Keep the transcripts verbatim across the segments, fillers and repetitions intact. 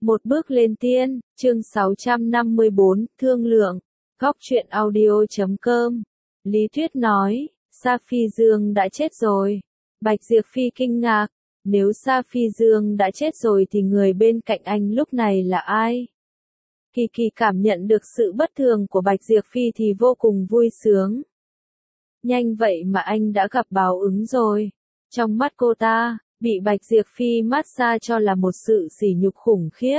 Một bước lên tiên, chương sáu trăm năm mươi bốn, thương lượng, góc truyện audio chấm com. Lý Tuyết nói, Sa Phi Dương đã chết rồi. Bạch Diệp Phi kinh ngạc, nếu Sa Phi Dương đã chết rồi thì người bên cạnh anh lúc này là ai? Kỳ Kỳ cảm nhận được sự bất thường của Bạch Diệp Phi thì vô cùng vui sướng. Nhanh vậy mà anh đã gặp báo ứng rồi. Trong mắt cô ta, bị Bạch Diệp Phi massage cho là một sự sỉ nhục khủng khiếp.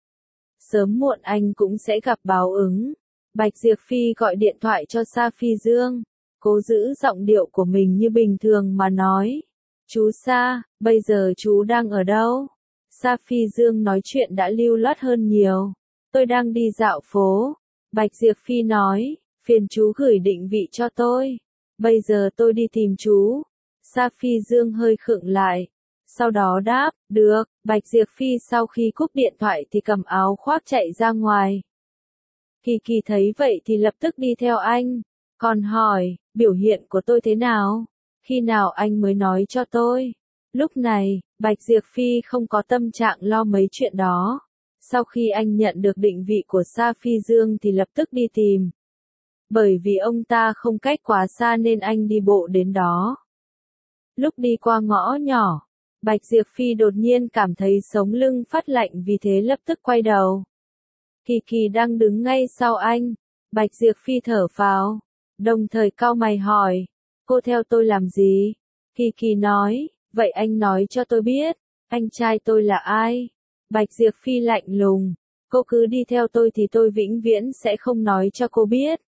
Sớm muộn anh cũng sẽ gặp báo ứng. Bạch Diệp Phi gọi điện thoại cho Sa Phi Dương, cố giữ giọng điệu của mình như bình thường mà nói. Chú Sa, bây giờ chú đang ở đâu? Sa Phi Dương nói chuyện đã lưu loát hơn nhiều. Tôi đang đi dạo phố. Bạch Diệp Phi nói, phiền chú gửi định vị cho tôi. Bây giờ tôi đi tìm chú. Sa Phi Dương hơi khựng lại. Sau đó đáp, được. Bạch Diệp Phi sau khi cúp điện thoại thì cầm áo khoác chạy ra ngoài. Kỳ Kỳ thấy vậy thì lập tức đi theo anh. Còn hỏi, biểu hiện của tôi thế nào? Khi nào anh mới nói cho tôi? Lúc này, Bạch Diệp Phi không có tâm trạng lo mấy chuyện đó. Sau khi anh nhận được định vị của Sa Phi Dương thì lập tức đi tìm. Bởi vì ông ta không cách quá xa nên anh đi bộ đến đó. Lúc đi qua ngõ nhỏ, Bạch Diệp Phi đột nhiên cảm thấy sống lưng phát lạnh vì thế lập tức quay đầu. Kỳ Kỳ đang đứng ngay sau anh. Bạch Diệp Phi thở phào, đồng thời cau mày hỏi, cô theo tôi làm gì? Kỳ Kỳ nói, vậy anh nói cho tôi biết, anh trai tôi là ai? Bạch Diệp Phi lạnh lùng, cô cứ đi theo tôi thì tôi vĩnh viễn sẽ không nói cho cô biết.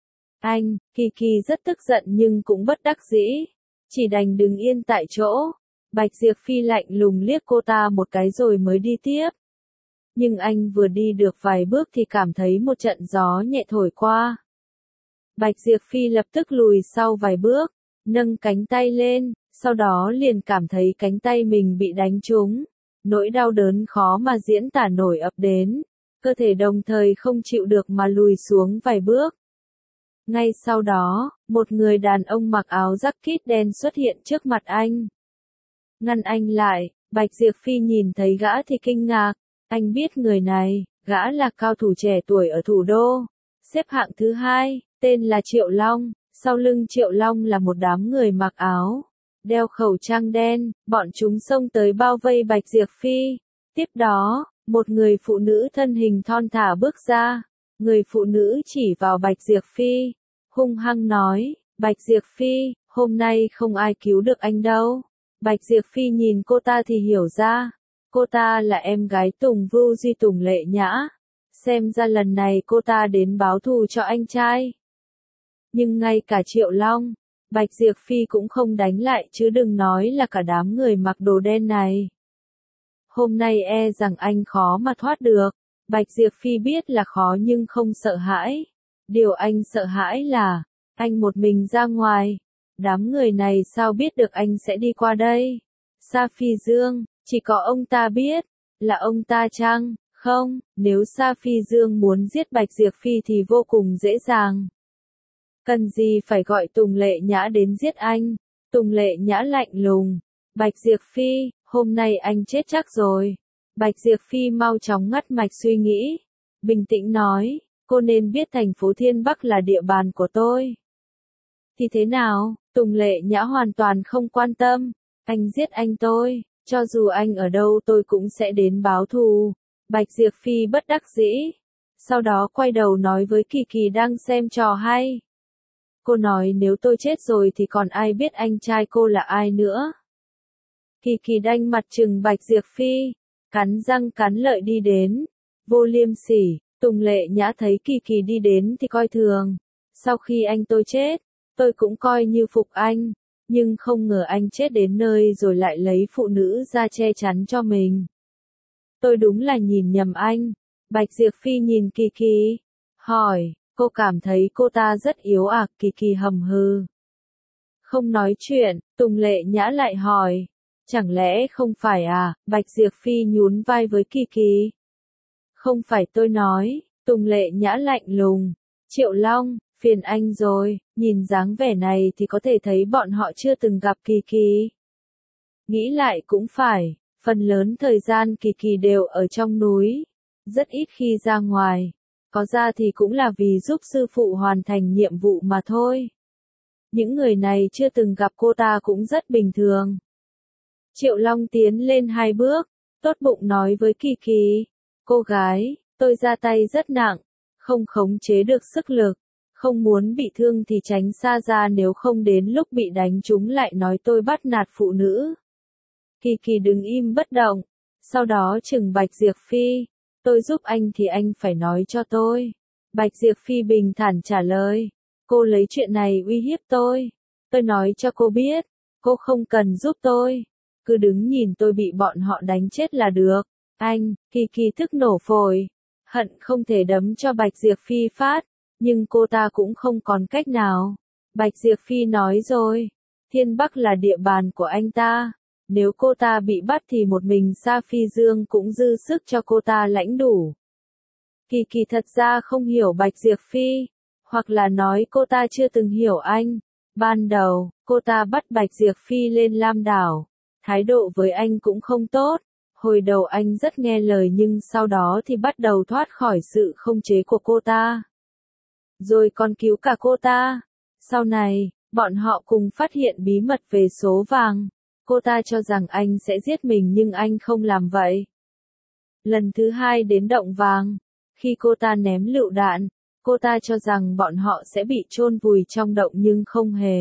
Anh, Kỳ Kỳ rất tức giận nhưng cũng bất đắc dĩ, chỉ đành đứng yên tại chỗ. Bạch Diệp Phi lạnh lùng liếc cô ta một cái rồi mới đi tiếp. Nhưng anh vừa đi được vài bước thì cảm thấy một trận gió nhẹ thổi qua. Bạch Diệp Phi lập tức lùi sau vài bước, nâng cánh tay lên, sau đó liền cảm thấy cánh tay mình bị đánh trúng. Nỗi đau đớn khó mà diễn tả nổi ập đến, cơ thể đồng thời không chịu được mà lùi xuống vài bước. Ngay sau đó, một người đàn ông mặc áo jacket đen xuất hiện trước mặt anh. Ngăn anh lại, Bạch Diệp Phi nhìn thấy gã thì kinh ngạc, anh biết người này, gã là cao thủ trẻ tuổi ở thủ đô, xếp hạng thứ hai, tên là Triệu Long, sau lưng Triệu Long là một đám người mặc áo, đeo khẩu trang đen, bọn chúng xông tới bao vây Bạch Diệp Phi. Tiếp đó, một người phụ nữ thân hình thon thả bước ra, người phụ nữ chỉ vào Bạch Diệp Phi, hung hăng nói, Bạch Diệp Phi, hôm nay không ai cứu được anh đâu. Bạch Diệp Phi nhìn cô ta thì hiểu ra, cô ta là em gái Tùng Vưu Di Tùng Lệ Nhã, xem ra lần này cô ta đến báo thù cho anh trai. Nhưng ngay cả Triệu Long, Bạch Diệp Phi cũng không đánh lại chứ đừng nói là cả đám người mặc đồ đen này. Hôm nay e rằng anh khó mà thoát được. Bạch Diệp Phi biết là khó nhưng không sợ hãi. Điều anh sợ hãi là, anh một mình ra ngoài. Đám người này sao biết được anh sẽ đi qua đây? Sa Phi Dương, chỉ có ông ta biết. Là ông ta chăng? Không, nếu Sa Phi Dương muốn giết Bạch Diệp Phi thì vô cùng dễ dàng. Cần gì phải gọi Tùng Lệ Nhã đến giết anh? Tùng Lệ Nhã lạnh lùng. Bạch Diệp Phi, hôm nay anh chết chắc rồi. Bạch Diệp Phi mau chóng ngắt mạch suy nghĩ. Bình tĩnh nói, cô nên biết thành phố Thiên Bắc là địa bàn của tôi. Thì thế nào? Tùng Lệ Nhã hoàn toàn không quan tâm. Anh giết anh tôi, cho dù anh ở đâu tôi cũng sẽ đến báo thù. Bạch Diệp Phi bất đắc dĩ. Sau đó quay đầu nói với Kỳ Kỳ đang xem trò hay. Cô nói nếu tôi chết rồi thì còn ai biết anh trai cô là ai nữa. Kỳ Kỳ đanh mặt trừng Bạch Diệp Phi, cắn răng cắn lợi đi đến. Vô liêm sỉ, Tùng Lệ Nhã thấy Kỳ Kỳ đi đến thì coi thường. Sau khi anh tôi chết, tôi cũng coi như phục anh. Nhưng không ngờ anh chết đến nơi rồi lại lấy phụ nữ ra che chắn cho mình. Tôi đúng là nhìn nhầm anh. Bạch Diệp Phi nhìn Kỳ Kỳ, hỏi, cô cảm thấy cô ta rất yếu à? Kỳ Kỳ hầm hừ. Không nói chuyện, Tùng Lệ Nhã lại hỏi, chẳng lẽ không phải à? Bạch Diệp Phi nhún vai với Kỳ Kỳ. Không phải tôi nói, Tùng Lệ Nhã lạnh lùng. Triệu Long, phiền anh rồi, nhìn dáng vẻ này thì có thể thấy bọn họ chưa từng gặp Kỳ Kỳ. Nghĩ lại cũng phải, Phần lớn thời gian Kỳ Kỳ đều ở trong núi, rất ít khi ra ngoài, có ra thì cũng là vì giúp sư phụ hoàn thành nhiệm vụ mà thôi. Những người này chưa từng gặp cô ta cũng rất bình thường. Triệu Long tiến lên hai bước, tốt bụng nói với Kỳ Kỳ, cô gái, tôi ra tay rất nặng, không khống chế được sức lực, không muốn bị thương thì tránh xa ra, nếu không đến lúc bị đánh chúng lại nói tôi bắt nạt phụ nữ. Kỳ Kỳ đứng im bất động, sau đó chừng Bạch Diệp Phi, tôi giúp anh thì anh phải nói cho tôi. Bạch Diệp Phi bình thản trả lời, cô lấy chuyện này uy hiếp tôi. Tôi nói cho cô biết, cô không cần giúp tôi, cứ đứng nhìn tôi bị bọn họ đánh chết là được. Anh, Kỳ Kỳ tức nổ phổi, hận không thể đấm cho Bạch Diệp Phi phát, nhưng cô ta cũng không còn cách nào. Bạch Diệp Phi nói rồi, Thiên Bắc là địa bàn của anh ta, nếu cô ta bị bắt thì một mình Sa Phi Dương cũng dư sức cho cô ta lãnh đủ. Kỳ Kỳ thật ra không hiểu Bạch Diệp Phi, hoặc là nói cô ta chưa từng hiểu anh. Ban đầu, cô ta bắt Bạch Diệp Phi lên Lam Đảo, thái độ với anh cũng không tốt. Hồi đầu anh rất nghe lời nhưng sau đó thì bắt đầu thoát khỏi sự không chế của cô ta. Rồi còn cứu cả cô ta. Sau này, bọn họ cùng phát hiện bí mật về số vàng. Cô ta cho rằng anh sẽ giết mình nhưng anh không làm vậy. Lần thứ hai đến động vàng, khi cô ta ném lựu đạn, cô ta cho rằng bọn họ sẽ bị chôn vùi trong động nhưng không hề.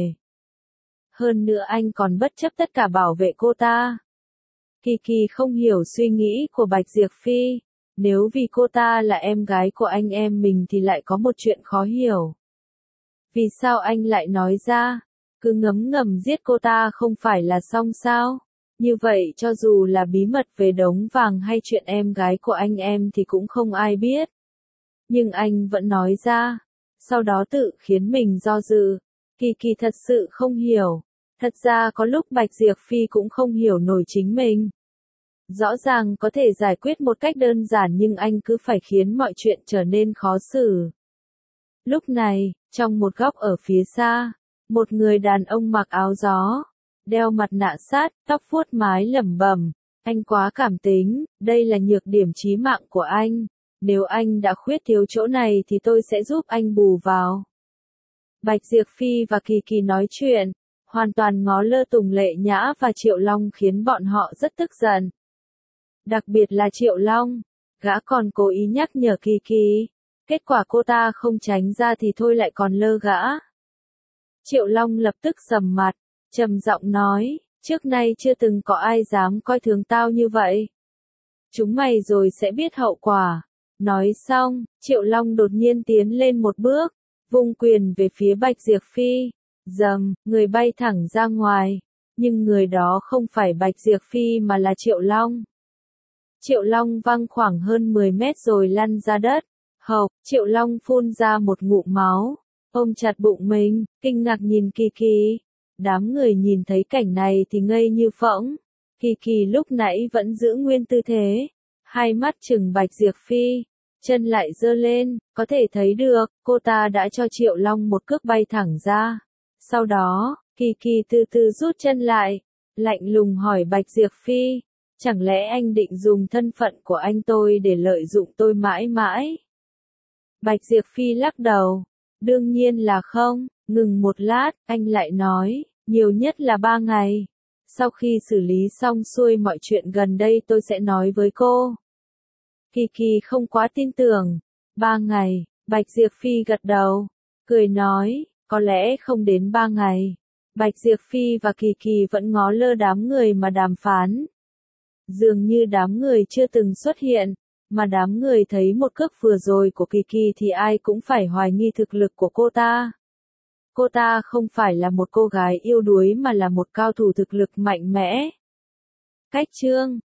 Hơn nữa anh còn bất chấp tất cả bảo vệ cô ta. Kỳ Kỳ không hiểu suy nghĩ của Bạch Diệp Phi, nếu vì cô ta là em gái của anh em mình thì lại có một chuyện khó hiểu. Vì sao anh lại nói ra, cứ ngấm ngầm giết cô ta không phải là xong sao? Như vậy cho dù là bí mật về đống vàng hay chuyện em gái của anh em thì cũng không ai biết. Nhưng anh vẫn nói ra, sau đó tự khiến mình do dự. Kỳ Kỳ thật sự không hiểu. Thật ra có lúc Bạch Diệp Phi cũng không hiểu nổi chính mình. Rõ ràng có thể giải quyết một cách đơn giản nhưng anh cứ phải khiến mọi chuyện trở nên khó xử. Lúc này, trong một góc ở phía xa, một người đàn ông mặc áo gió, đeo mặt nạ sát, tóc vuốt mái lẩm bẩm, anh quá cảm tính, đây là nhược điểm chí mạng của anh. Nếu anh đã khuyết thiếu chỗ này thì tôi sẽ giúp anh bù vào. Bạch Diệp Phi và Kỳ Kỳ nói chuyện, hoàn toàn ngó lơ Tùng Lệ Nhã và Triệu Long khiến bọn họ rất tức giận. Đặc biệt là Triệu Long, gã còn cố ý nhắc nhở Kỳ Kỳ. Kết quả cô ta không tránh ra thì thôi lại còn lơ gã. Triệu Long lập tức sầm mặt, trầm giọng nói, trước nay chưa từng có ai dám coi thường tao như vậy. Chúng mày rồi sẽ biết hậu quả. Nói xong, Triệu Long đột nhiên tiến lên một bước, vung quyền về phía Bạch Diệp Phi. Dầm, người bay thẳng ra ngoài. Nhưng người đó không phải Bạch Diệp Phi mà là Triệu Long. Triệu Long văng khoảng hơn mười mét rồi lăn ra đất. Hộc, Triệu Long phun ra một ngụm máu, ôm chặt bụng mình, kinh ngạc nhìn Kỳ Kỳ. Đám người nhìn thấy cảnh này thì ngây như phỗng. Kỳ Kỳ lúc nãy vẫn giữ nguyên tư thế, hai mắt trừng Bạch Diệp Phi, chân lại giơ lên, có thể thấy được, cô ta đã cho Triệu Long một cước bay thẳng ra. Sau đó, Kỳ Kỳ từ từ rút chân lại, lạnh lùng hỏi Bạch Diệp Phi, chẳng lẽ anh định dùng thân phận của anh tôi để lợi dụng tôi mãi mãi? Bạch Diệp Phi lắc đầu, đương nhiên là không. Ngừng một lát, anh lại nói, nhiều nhất là ba ngày. Sau khi xử lý xong xuôi mọi chuyện gần đây tôi sẽ nói với cô. Kỳ Kỳ không quá tin tưởng. Ba ngày, Bạch Diệp Phi gật đầu, cười nói, có lẽ không đến ba ngày. Bạch Diệp Phi và Kỳ Kỳ vẫn ngó lơ đám người mà đàm phán. Dường như đám người chưa từng xuất hiện, mà đám người thấy một cước vừa rồi của Kỳ Kỳ thì ai cũng phải hoài nghi thực lực của cô ta. Cô ta không phải là một cô gái yêu đuối mà là một cao thủ thực lực mạnh mẽ. Cách chương